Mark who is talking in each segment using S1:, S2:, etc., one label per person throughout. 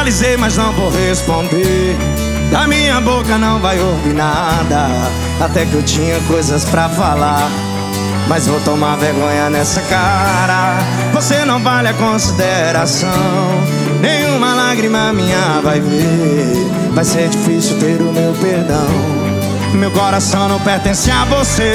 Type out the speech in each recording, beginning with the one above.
S1: visualizei, mas não vou responder. Da minha boca não vai ouvir nada. Até que eu tinha coisas pra falar, mas vou tomar vergonha nessa cara. Você não vale a consideração, nenhuma lágrima minha vai ver. Vai ser difícil ter o meu perdão. Meu coração não pertence a você.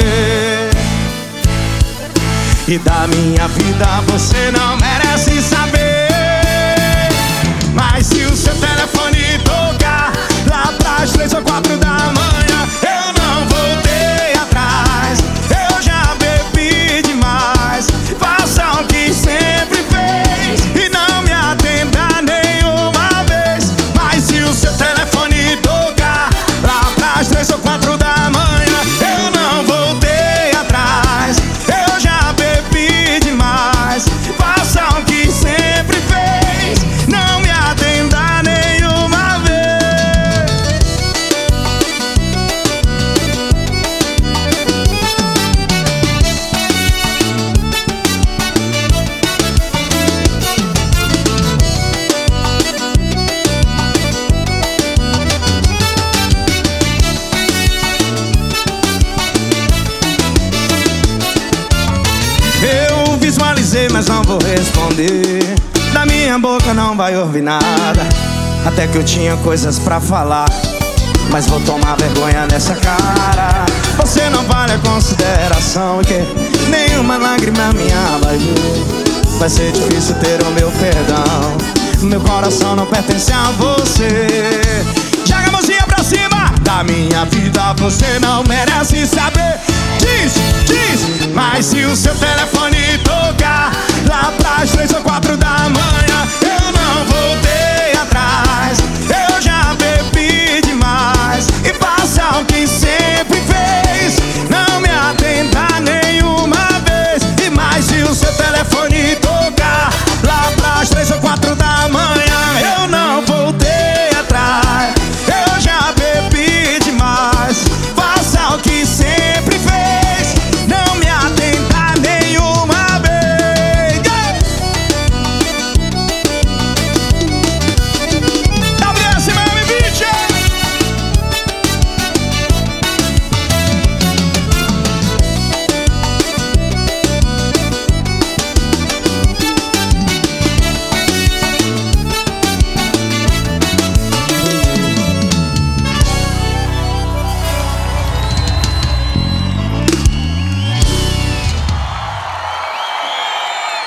S1: E da minha vida você não merece saber. Mas se o seu telefone tocar lá pras 3 ou 4 da manhã, eu não voltei atrás. Eu já bebi demais. Faça o que sempre fez e não me atenda nenhuma vez. Mas se o seu telefone tocar lá pras 3 ou 4 da manhã, eu não voltei atrás. Eu já bebi demais. Faça o que sempre fez, não me atenda nenhuma vez. Eu visualizei, mas não vou responder. Da minha boca não vai ouvir nada. Até que eu tinha coisas pra falar, mas vou tomar vergonha nessa cara. Você não vale a consideração, e que nenhuma lágrima minha vai ver. Vai ser difícil ter o meu perdão. Meu coração não pertence a você. Joga a mãozinha pra cima. Da minha vida você não merece saber. Diz, mas se o seu telefone